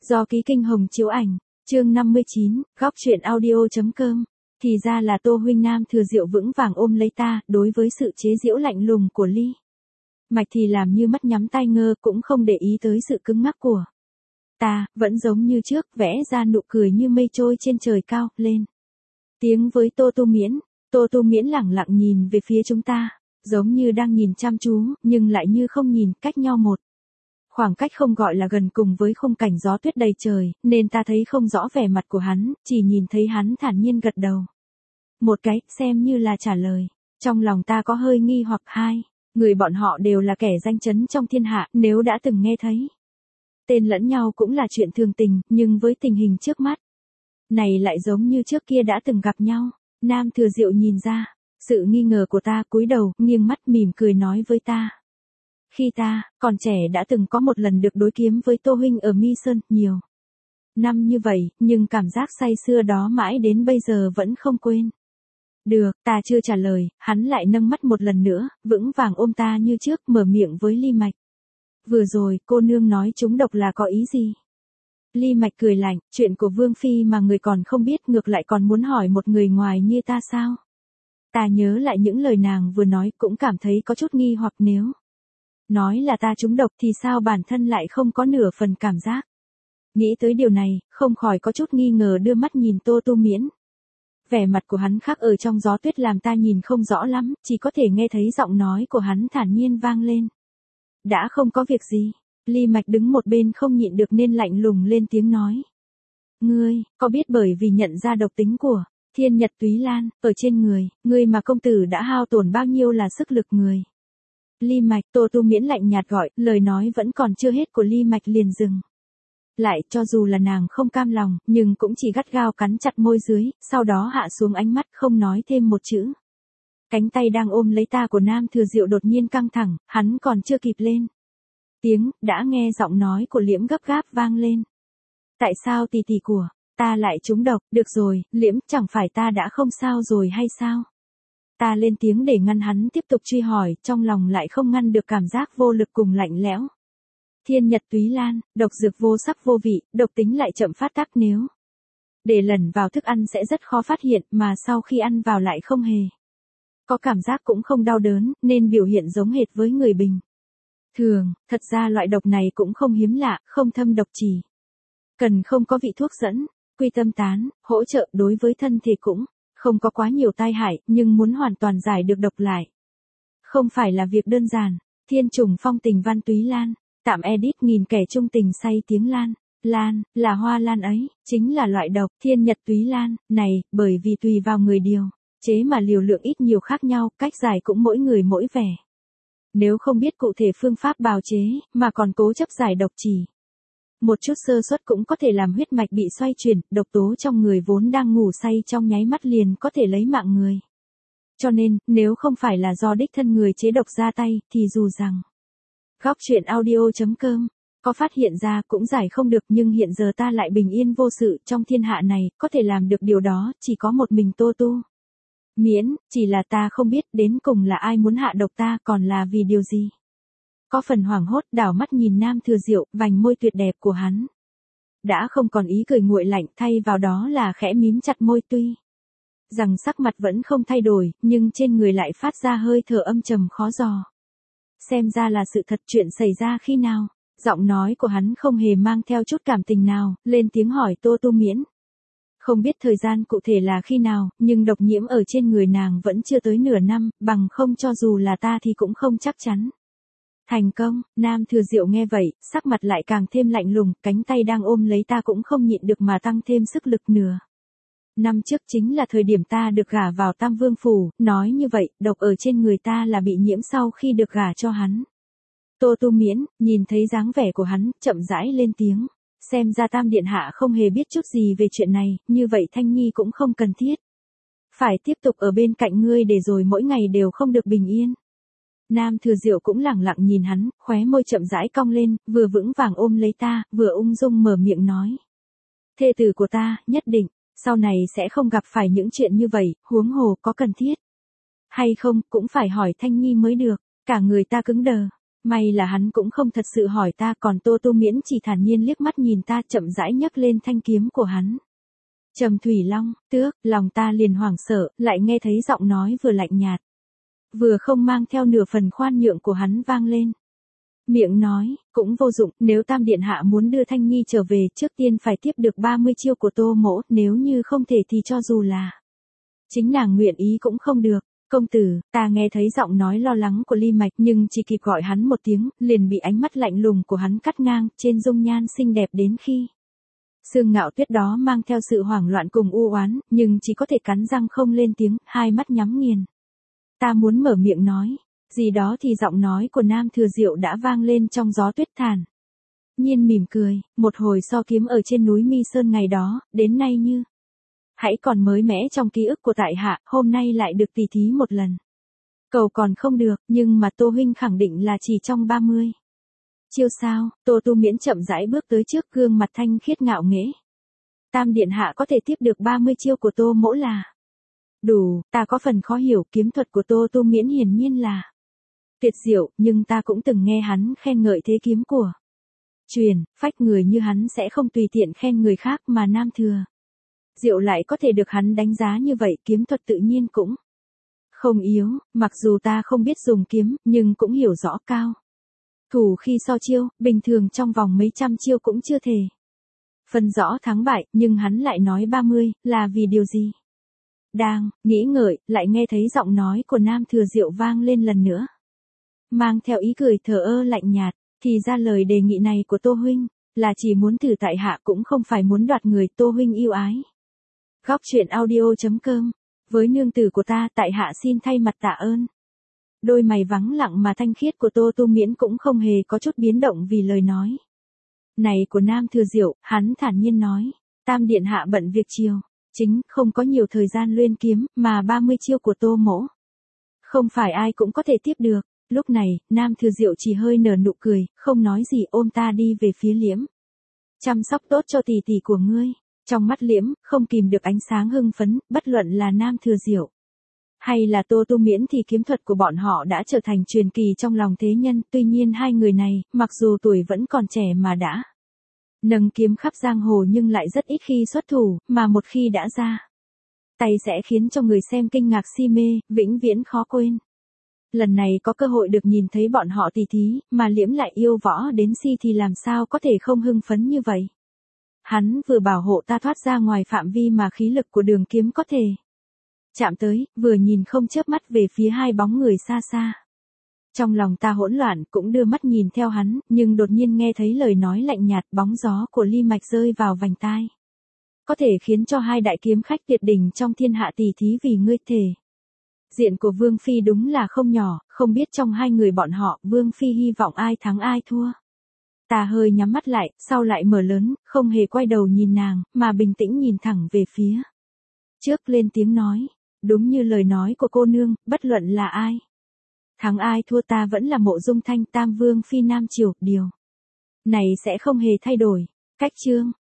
Do ký Kinh Hồng chiếu ảnh, chương 59, góc truyện audio.com. Thì ra là Tô huynh. Nam Thừa Diệu vững vàng ôm lấy ta, đối với sự chế giễu lạnh lùng của Ly Mạch thì làm như mắt nhắm tai ngơ, cũng không để ý tới sự cứng ngắc của ta, vẫn giống như trước, vẽ ra nụ cười như mây trôi trên trời cao, lên tiếng với Tô Tu Miễn. Tô Tu Miễn lẳng lặng nhìn về phía chúng ta, giống như đang nhìn chăm chú, nhưng lại như không nhìn, cách nhau một khoảng cách không gọi là gần, cùng với khung cảnh gió tuyết đầy trời, nên ta thấy không rõ vẻ mặt của hắn, chỉ nhìn thấy hắn thản nhiên gật đầu một cái, xem như là trả lời. Trong lòng ta có hơi nghi hoặc, hai người bọn họ đều là kẻ danh chấn trong thiên hạ, nếu đã từng nghe thấy tên lẫn nhau cũng là chuyện thường tình, nhưng với tình hình trước mắt này lại giống như trước kia đã từng gặp nhau. Nam Thừa Diệu nhìn ra sự nghi ngờ của ta, cúi đầu, nghiêng mắt mỉm cười nói với ta. Khi ta còn trẻ đã từng có một lần được đối kiếm với Tô huynh ở Mi Sơn, nhiều năm như vậy, nhưng cảm giác say sưa đó mãi đến bây giờ vẫn không quên được. Ta chưa trả lời, hắn lại nâng mắt một lần nữa, vững vàng ôm ta như trước, mở miệng với Ly Mạch. Vừa rồi, cô nương nói trúng độc là có ý gì? Ly Mạch cười lạnh, chuyện của Vương Phi mà người còn không biết, ngược lại còn muốn hỏi một người ngoài như ta sao? Ta nhớ lại những lời nàng vừa nói, cũng cảm thấy có chút nghi hoặc, nếu nói là ta trúng độc thì sao bản thân lại không có nửa phần cảm giác. Nghĩ tới điều này, không khỏi có chút nghi ngờ, đưa mắt nhìn Tô Tu Miễn. Vẻ mặt của hắn khác ở trong gió tuyết làm ta nhìn không rõ lắm, chỉ có thể nghe thấy giọng nói của hắn thản nhiên vang lên. Đã không có việc gì. Ly Mạch đứng một bên không nhịn được nên lạnh lùng lên tiếng nói. Ngươi, có biết bởi vì nhận ra độc tính của Thiên Nhật Túy Lan ở trên người, ngươi mà công tử đã hao tổn bao nhiêu là sức lực người. Ly Mạch. Tô Tu Miễn lạnh nhạt gọi, lời nói vẫn còn chưa hết của Ly Mạch liền dừng lại, cho dù là nàng không cam lòng, nhưng cũng chỉ gắt gao cắn chặt môi dưới, sau đó hạ xuống ánh mắt, không nói thêm một chữ. Cánh tay đang ôm lấy ta của Nam Thừa Diệu đột nhiên căng thẳng, hắn còn chưa kịp lên tiếng, đã nghe giọng nói của Liễm gấp gáp vang lên. Tại sao tỷ tỷ của ta lại trúng độc? Được rồi, Liễm, chẳng phải ta đã không sao rồi hay sao? Ta lên tiếng để ngăn hắn tiếp tục truy hỏi, trong lòng lại không ngăn được cảm giác vô lực cùng lạnh lẽo. Thiên Nhật Túy Lan, độc dược vô sắc vô vị, độc tính lại chậm phát tác, nếu để lẩn vào thức ăn sẽ rất khó phát hiện, mà sau khi ăn vào lại không hề có cảm giác cũng không đau đớn, nên biểu hiện giống hệt với người bình thường. Thật ra loại độc này cũng không hiếm lạ, không thâm độc chỉ cần không có vị thuốc dẫn quy tâm tán, hỗ trợ đối với thân thể cũng không có quá nhiều tai hại, nhưng muốn hoàn toàn giải được độc lại không phải là việc đơn giản. Thiên trùng phong tình văn Túy Lan. Tạm edit. Nghìn kẻ chung tình say tiếng lan. Lan, là hoa lan ấy, chính là loại độc Thiên Nhật Túy Lan này, bởi vì tùy vào người điều chế mà liều lượng ít nhiều khác nhau, cách giải cũng mỗi người mỗi vẻ. Nếu không biết cụ thể phương pháp bào chế, mà còn cố chấp giải độc, chỉ một chút sơ suất cũng có thể làm huyết mạch bị xoay chuyển, độc tố trong người vốn đang ngủ say trong nháy mắt liền có thể lấy mạng người. Cho nên, nếu không phải là do đích thân người chế độc ra tay, thì dù rằng góc truyện audio.com có phát hiện ra cũng giải không được, nhưng hiện giờ ta lại bình yên vô sự, trong thiên hạ này, có thể làm được điều đó, chỉ có một mình Tô Tu Miễn, chỉ là ta không biết đến cùng là ai muốn hạ độc ta, còn là vì điều gì. Có phần hoảng hốt, đảo mắt nhìn Nam Thừa Diệu, vành môi tuyệt đẹp của hắn đã không còn ý cười nguội lạnh, thay vào đó là khẽ mím chặt môi, tuy rằng sắc mặt vẫn không thay đổi, nhưng trên người lại phát ra hơi thở âm trầm khó dò. Xem ra là sự thật. Chuyện xảy ra khi nào? Giọng nói của hắn không hề mang theo chút cảm tình nào, lên tiếng hỏi Tô Tu Miễn. Không biết thời gian cụ thể là khi nào, nhưng độc nhiễm ở trên người nàng vẫn chưa tới nửa năm, bằng không cho dù là ta thì cũng không chắc chắn thành công. Nam Thừa Diệu nghe vậy, sắc mặt lại càng thêm lạnh lùng, cánh tay đang ôm lấy ta cũng không nhịn được mà tăng thêm sức lực. Nửa năm trước chính là thời điểm ta được gả vào Tam Vương Phủ, nói như vậy, độc ở trên người ta là bị nhiễm sau khi được gả cho hắn. Tô Tu Miễn, nhìn thấy dáng vẻ của hắn, chậm rãi lên tiếng. Xem ra Tam Điện Hạ không hề biết chút gì về chuyện này, như vậy Thanh Nhi cũng không cần thiết phải tiếp tục ở bên cạnh ngươi để rồi mỗi ngày đều không được bình yên. Nam Thừa Diệu cũng lẳng lặng nhìn hắn, khóe môi chậm rãi cong lên, vừa vững vàng ôm lấy ta, vừa ung dung mở miệng nói. Thê tử của ta, nhất định sau này sẽ không gặp phải những chuyện như vậy, huống hồ có cần thiết hay không, cũng phải hỏi Thanh Nhi mới được. Cả người ta cứng đờ, May là hắn cũng không thật sự hỏi ta, còn Tô Tu Miễn chỉ thản nhiên liếc mắt nhìn ta, chậm rãi nhấc lên thanh kiếm của hắn. Trầm Thủy Long, tước, lòng ta liền hoảng sợ, lại nghe thấy giọng nói vừa lạnh nhạt, vừa không mang theo nửa phần khoan nhượng của hắn vang lên. Miệng nói, cũng vô dụng, nếu Tam Điện Hạ muốn đưa Thanh Nhi trở về, trước tiên phải tiếp được 30 chiêu của Tô Mỗ, nếu như không thể thì cho dù là chính nàng nguyện ý cũng không được. Công tử, ta nghe thấy giọng nói lo lắng của Ly Mạch, nhưng chỉ kịp gọi hắn một tiếng, liền bị ánh mắt lạnh lùng của hắn cắt ngang, trên dung nhan xinh đẹp đến khi Sương Ngạo Tuyết đó mang theo sự hoảng loạn cùng u oán, nhưng chỉ có thể cắn răng không lên tiếng, hai mắt nhắm nghiền. Ta muốn mở miệng nói gì đó thì giọng nói của Nam Thừa Diệu đã vang lên trong gió tuyết thản. Nhiên mỉm cười, một hồi so kiếm ở trên núi Mi Sơn ngày đó, đến nay như hãy còn mới mẻ trong ký ức của tại hạ, hôm nay lại được tỉ thí một lần. Cầu còn không được, nhưng mà Tô huynh khẳng định là chỉ trong 30 chiêu sao? Tô Tu Miễn chậm rãi bước tới trước, gương mặt thanh khiết ngạo nghễ. Tam Điện Hạ có thể tiếp được 30 chiêu của Tô Mỗ là đủ. Ta có phần khó hiểu, kiếm thuật của Tô Tu Miễn hiển nhiên là tuyệt diệu, nhưng ta cũng từng nghe hắn khen ngợi thế kiếm của truyền, phách người như hắn sẽ không tùy tiện khen người khác, mà Nam Thừa Diệu lại có thể được hắn đánh giá như vậy, kiếm thuật tự nhiên cũng không yếu, mặc dù ta không biết dùng kiếm, nhưng cũng hiểu rõ cao thủ khi so chiêu, bình thường trong vòng mấy trăm chiêu cũng chưa thể phân rõ thắng bại, nhưng hắn lại nói 30, là vì điều gì? Đang nghĩ ngợi, lại nghe thấy giọng nói của Nam Thừa Diệu vang lên lần nữa, mang theo ý cười thờ ơ lạnh nhạt, thì ra lời đề nghị này của Tô huynh là chỉ muốn thử tại hạ, cũng không phải muốn đoạt người Tô huynh yêu ái. Góc truyện audio.com, với nương tử của ta, tại hạ xin thay mặt tạ ơn. Đôi mày vắng lặng mà thanh khiết của Tô Tu Miễn cũng không hề có chút biến động vì lời nói này của Nam Thừa Diệu. Hắn thản nhiên nói, Tam Điện Hạ bận việc chiều chính, không có nhiều thời gian luyện kiếm, mà 30 chiêu của Tô Mỗ không phải ai cũng có thể tiếp được. Lúc này, Nam Thừa Diệu chỉ hơi nở nụ cười, không nói gì, ôm ta đi về phía Liễm. Chăm sóc tốt cho tỷ tỷ của ngươi. Trong mắt Liễm, không kìm được ánh sáng hưng phấn, bất luận là Nam Thừa Diệu hay là Tô Tu Miễn thì kiếm thuật của bọn họ đã trở thành truyền kỳ trong lòng thế nhân. Tuy nhiên hai người này, mặc dù tuổi vẫn còn trẻ mà đã nâng kiếm khắp giang hồ, nhưng lại rất ít khi xuất thủ, mà một khi đã ra tay sẽ khiến cho người xem kinh ngạc si mê, vĩnh viễn khó quên. Lần này có cơ hội được nhìn thấy bọn họ tỉ thí, mà Liễm lại yêu võ đến si thì làm sao có thể không hưng phấn như vậy. Hắn vừa bảo hộ ta thoát ra ngoài phạm vi mà khí lực của Đường Kiếm có thể chạm tới, vừa nhìn không chớp mắt về phía hai bóng người xa xa. Trong lòng ta hỗn loạn, cũng đưa mắt nhìn theo hắn, nhưng đột nhiên nghe thấy lời nói lạnh nhạt, bóng gió của Ly Mạch rơi vào vành tai. Có thể khiến cho hai đại kiếm khách tuyệt đỉnh trong thiên hạ tỉ thí vì ngươi thể. Diện của Vương Phi đúng là không nhỏ, không biết trong hai người bọn họ, Vương Phi hy vọng ai thắng ai thua. Ta hơi nhắm mắt lại, sau lại mở lớn, không hề quay đầu nhìn nàng, mà bình tĩnh nhìn thẳng về phía trước, lên tiếng nói, đúng như lời nói của cô nương, bất luận là ai thắng ai thua, ta vẫn là Mộ Dung Thanh, Tam Vương Phi Nam Triều, điều này sẽ không hề thay đổi. Cách chương